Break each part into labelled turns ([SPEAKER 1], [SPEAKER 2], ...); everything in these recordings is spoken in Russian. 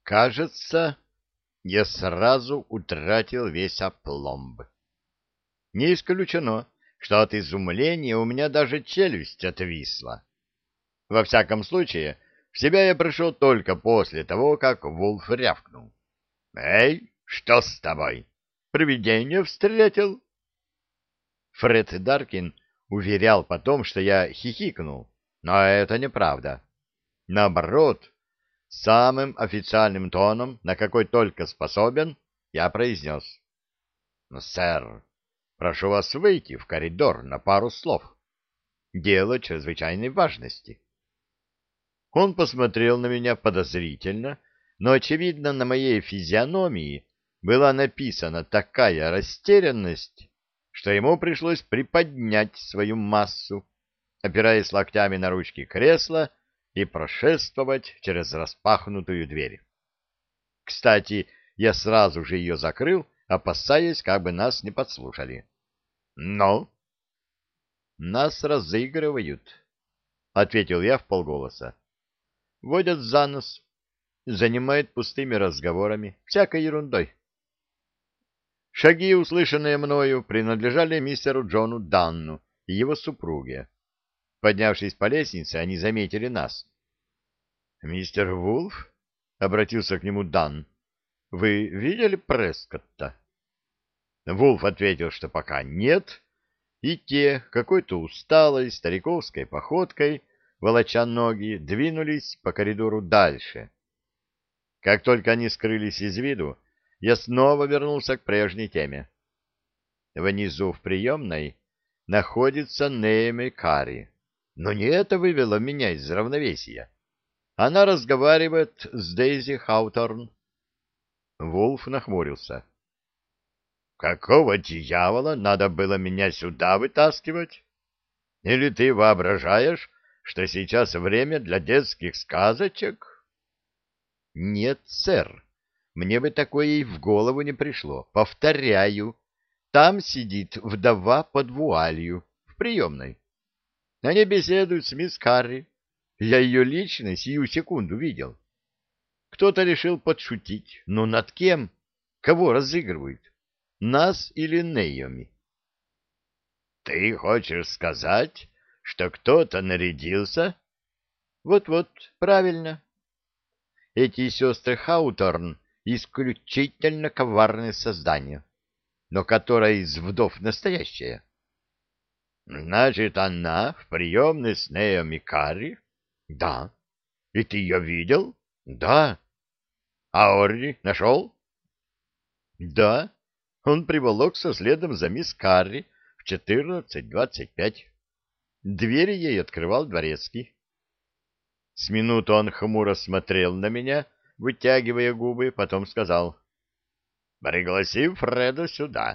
[SPEAKER 1] Кажется, я сразу утратил весь опломб. Не исключено, что от изумления у меня даже челюсть отвисла. Во всяком случае, в себя я пришел только после того, как Вулф рявкнул. «Эй, что с тобой? Привидение встретил?» Фред Даркин уверял потом, что я хихикнул, но это неправда. Наоборот, самым официальным тоном, на какой только способен, я произнес. «Сэр, прошу вас выйти в коридор на пару слов. Дело чрезвычайной важности». Он посмотрел на меня подозрительно, но, очевидно, на моей физиономии была написана такая растерянность, что ему пришлось приподнять свою массу, опираясь локтями на ручки кресла, и прошествовать через распахнутую дверь. Кстати, я сразу же ее закрыл, опасаясь, как бы нас не подслушали. «Но?» «Нас разыгрывают», — ответил я вполголоса. «Водят за нос, занимают пустыми разговорами, всякой ерундой». Шаги, услышанные мною, принадлежали мистеру Джону Данну и его супруге. Поднявшись по лестнице, они заметили нас. «Мистер Вулф?» — обратился к нему Дан. «Вы видели Прескотта?» Вулф ответил, что пока нет, и те, какой-то усталой стариковской походкой, волоча ноги, двинулись по коридору дальше. Как только они скрылись из виду, я снова вернулся к прежней теме. Внизу в приемной находится Неэми Карри. Но не это вывело меня из равновесия. Она разговаривает с Дейзи Хауторн. Вулф нахмурился. «Какого дьявола надо было меня сюда вытаскивать? Или ты воображаешь, что сейчас время для детских сказочек?» «Нет, сэр, мне бы такое и в голову не пришло. Повторяю, там сидит вдова под вуалью, в приемной. Они беседуют с мисс Карри. Я ее лично сию секунду видел. Кто-то решил подшутить. Но над кем? Кого разыгрывают? Нас или Нейоми?» «Ты хочешь сказать, что кто-то нарядился?» «Вот-вот, правильно. Эти сестры Хауторн исключительно коварные создания. Но которая из вдов настоящая?» «Значит, она в приемной с Нейоми Карри?» «Да». «И ты ее видел?» «Да». «А Орри нашел?» «Да». Он приволокся следом за мисс Карри в 14:25. Двери ей открывал дворецкий. С минуту он хмуро смотрел на меня, вытягивая губы, потом сказал: «Пригласи Фреда сюда».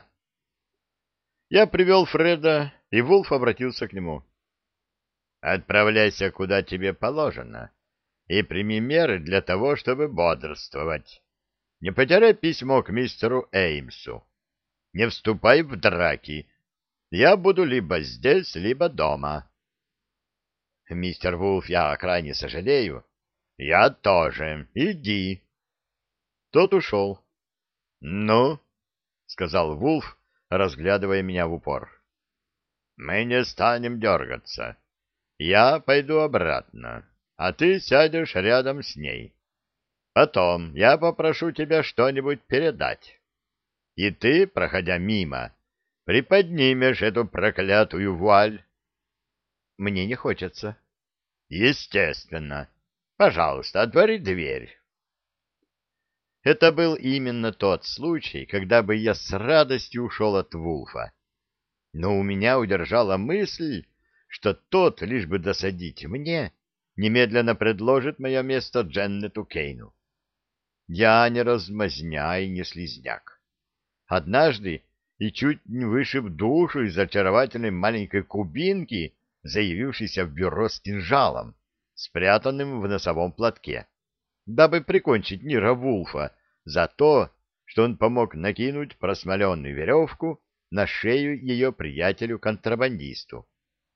[SPEAKER 1] Я привел Фреда, и Вулф обратился к нему. «Отправляйся, куда тебе положено, и прими меры для того, чтобы бодрствовать. Не потеряй письмо к мистеру Эймсу. Не вступай в драки. Я буду либо здесь, либо дома». «Мистер Вулф, я крайне сожалею». «Я тоже. Иди». Тот ушел. «Ну?» — сказал Вулф, разглядывая меня в упор. «Мы не станем дергаться. Я пойду обратно, а ты сядешь рядом с ней. Потом я попрошу тебя что-нибудь передать. И ты, проходя мимо, приподнимешь эту проклятую вуаль». «Мне не хочется». «Естественно. Пожалуйста, отвори дверь». Это был именно тот случай, когда бы я с радостью ушел от Вулфа. Но у меня удержала мысль, что тот, лишь бы досадить мне, немедленно предложит мое место Дженнету Кейну. Я не размазня и не слизняк. Однажды и чуть не вышиб душу из очаровательной маленькой кубинки, заявившейся в бюро с кинжалом, спрятанным в носовом платке, дабы прикончить Нира Вулфа за то, что он помог накинуть просмоленную веревку на шею ее приятелю-контрабандисту.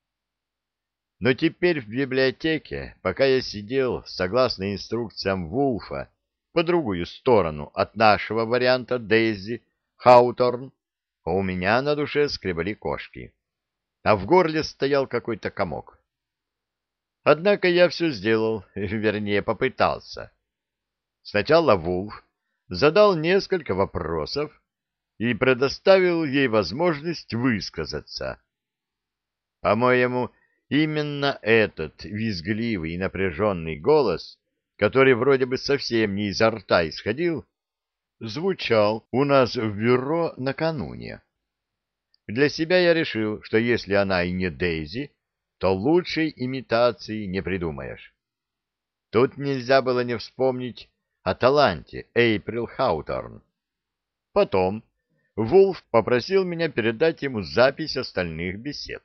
[SPEAKER 1] Но теперь в библиотеке, пока я сидел, согласно инструкциям Вулфа, по другую сторону от нашего варианта Дейзи Хауторн, у меня на душе скребли кошки, а в горле стоял какой-то комок. Однако я все сделал, вернее, попытался. Сначала Вулф задал несколько вопросов и предоставил ей возможность высказаться. По-моему, именно этот визгливый и напряженный голос, который вроде бы совсем не изо рта исходил, звучал у нас в бюро накануне. Для себя я решил, что если она и не Дейзи, то лучшей имитации не придумаешь. Тут нельзя было не вспомнить о таланте Эйприл Хауторн. Потом Вулф попросил меня передать ему запись остальных бесед.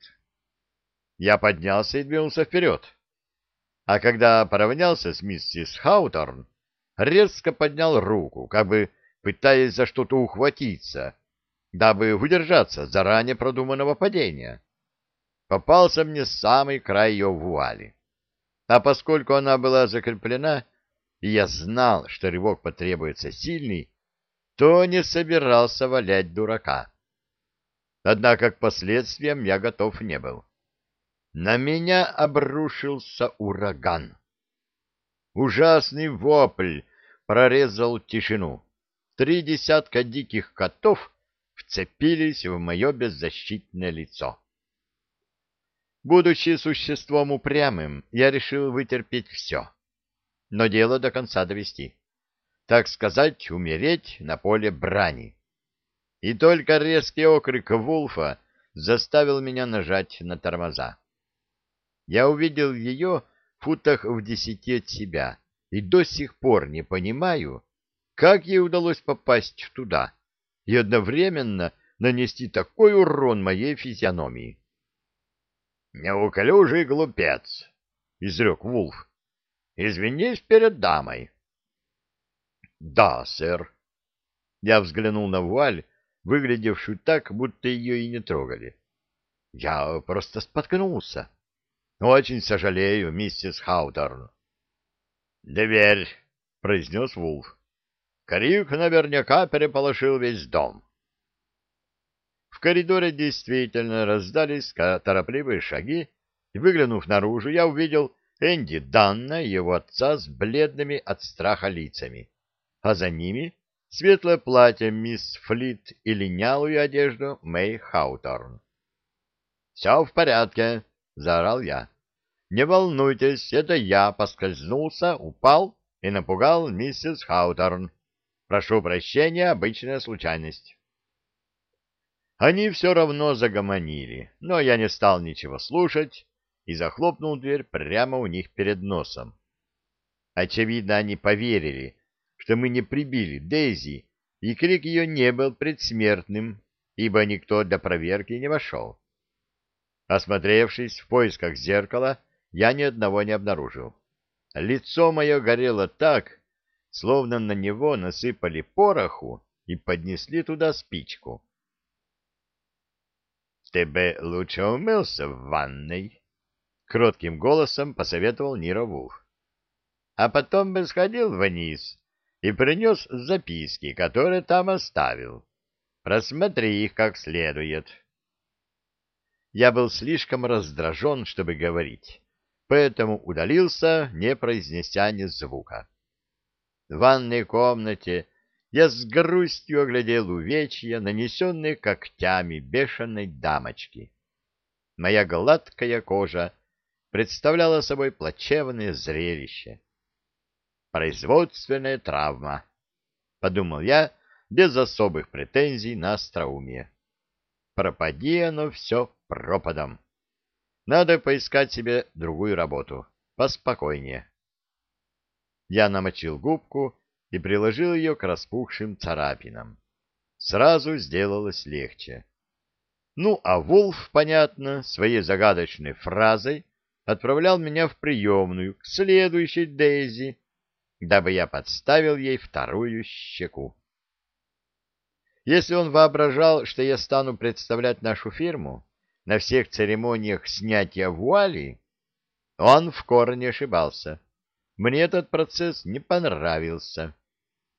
[SPEAKER 1] Я поднялся и двинулся вперед. А когда поравнялся с миссис Хауторн, резко поднял руку, как бы пытаясь за что-то ухватиться, дабы удержаться заранее продуманного падения. Попался мне самый край ее вуали. А поскольку она была закреплена, и я знал, что рывок потребуется сильный, то не собирался валять дурака. Однако к последствиям я готов не был. На меня обрушился ураган. Ужасный вопль прорезал тишину. 3 десятка диких котов вцепились в мое беззащитное лицо. Будучи существом упрямым, я решил вытерпеть все, но дело до конца довести. Так сказать, умереть на поле брани. И только резкий окрик Вулфа заставил меня нажать на тормоза. Я увидел ее в футах в 10 от себя и до сих пор не понимаю, как ей удалось попасть туда и одновременно нанести такой урон моей физиономии. «Неуклюжий глупец!» — изрек Вулф. «Извинись перед дамой». «Да, сэр». Я взглянул на вуаль, выглядевшую так, будто ее и не трогали. «Я просто споткнулся. Очень сожалею, миссис Хауторн». «Дверь», — произнес Вулф. «Крик наверняка переполошил весь дом». В коридоре действительно раздались торопливые шаги, и, выглянув наружу, я увидел Энди Данна и его отца с бледными от страха лицами, а за ними светлое платье мисс Флит и линялую одежду Мэй Хауторн. «Все в порядке», — заорал я. «Не волнуйтесь, это я поскользнулся, упал и напугал миссис Хауторн. Прошу прощения, обычная случайность». Они все равно загомонили, но я не стал ничего слушать и захлопнул дверь прямо у них перед носом. Очевидно, они поверили, что мы не прибили Дейзи, и крик ее не был предсмертным, ибо никто для проверки не вошел. Осмотревшись в поисках зеркала, я ни одного не обнаружил. Лицо мое горело так, словно на него насыпали пороху и поднесли туда спичку. «Ты бы лучше умылся в ванной», — кротким голосом посоветовал Ниро Вулф. «А потом бы сходил вниз и принес записки, которые там оставил. Просмотри их как следует». Я был слишком раздражен, чтобы говорить, поэтому удалился, не произнеся ни звука. В ванной комнате я с грустью оглядел увечья, нанесенные когтями бешеной дамочки. Моя гладкая кожа представляла собой плачевное зрелище. «Производственная травма», — подумал я, без особых претензий на остроумие. «Пропади оно все пропадом. Надо поискать себе другую работу, поспокойнее». Я намочил губку и приложил ее к распухшим царапинам. Сразу сделалось легче. Ну, а Вулф, понятно, своей загадочной фразой отправлял меня в приемную к следующей Дейзи, дабы я подставил ей вторую щеку. Если он воображал, что я стану представлять нашу фирму на всех церемониях снятия вуали, он в корне ошибался. Мне этот процесс не понравился.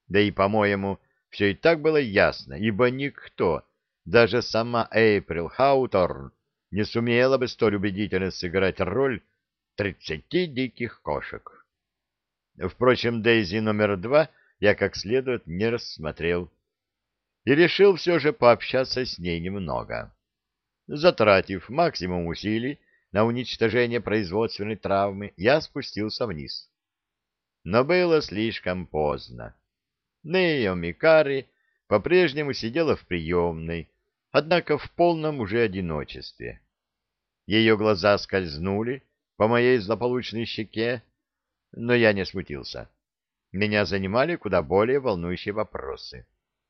[SPEAKER 1] Да и, по-моему, все и так было ясно, ибо никто, даже сама Эйприл Хауторн, не сумела бы столь убедительно сыграть роль 30 диких кошек. Впрочем, Дейзи номер 2 я как следует не рассмотрел и решил все же пообщаться с ней немного. Затратив максимум усилий на уничтожение производственной травмы, я спустился вниз. Но было слишком поздно. Нео Микари по-прежнему сидела в приемной, однако в полном уже одиночестве. Ее глаза скользнули по моей злополучной щеке, но я не смутился. Меня занимали куда более волнующие вопросы.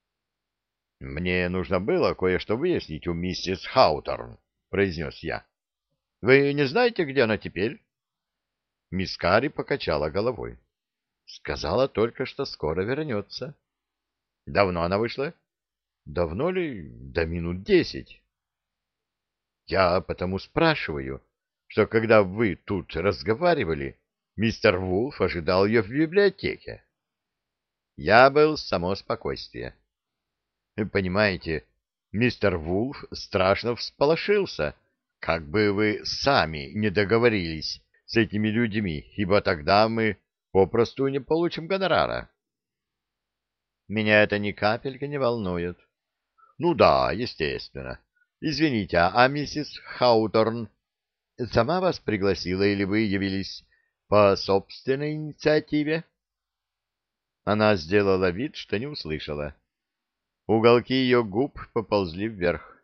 [SPEAKER 1] «Мне нужно было кое-что выяснить у миссис Хауторн», — произнес я. «Вы не знаете, где она теперь?» Мисс Карри покачала головой. «Сказала только, что скоро вернется». «Давно она вышла?» «Давно ли? Да минут 10». «Я потому спрашиваю, что когда вы тут разговаривали, мистер Вулф ожидал ее в библиотеке». Я был само спокойствие. Понимаете, мистер Вулф страшно всполошился, как бы вы сами не договорились с этими людьми, ибо тогда мы попросту не получим гонорара. Меня это ни капельки не волнует. Ну да, естественно. Извините, а миссис Хауторн сама вас пригласила или вы явились по собственной инициативе? Она сделала вид, что не услышала. Уголки ее губ поползли вверх.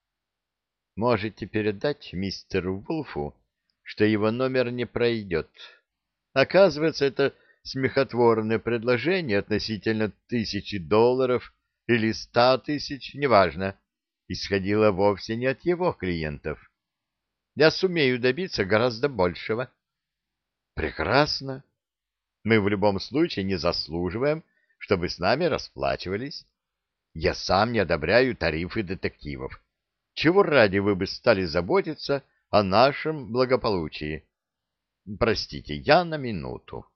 [SPEAKER 1] Можете передать мистеру Вулфу, что его номер не пройдет. Оказывается, это смехотворное предложение относительно $1000 или 100 000, неважно, исходило вовсе не от его клиентов. Я сумею добиться гораздо большего. Прекрасно. Мы в любом случае не заслуживаем, чтобы с нами расплачивались. Я сам не одобряю тарифы детективов. Чего ради вы бы стали заботиться о нашем благополучии? Простите, я на минуту.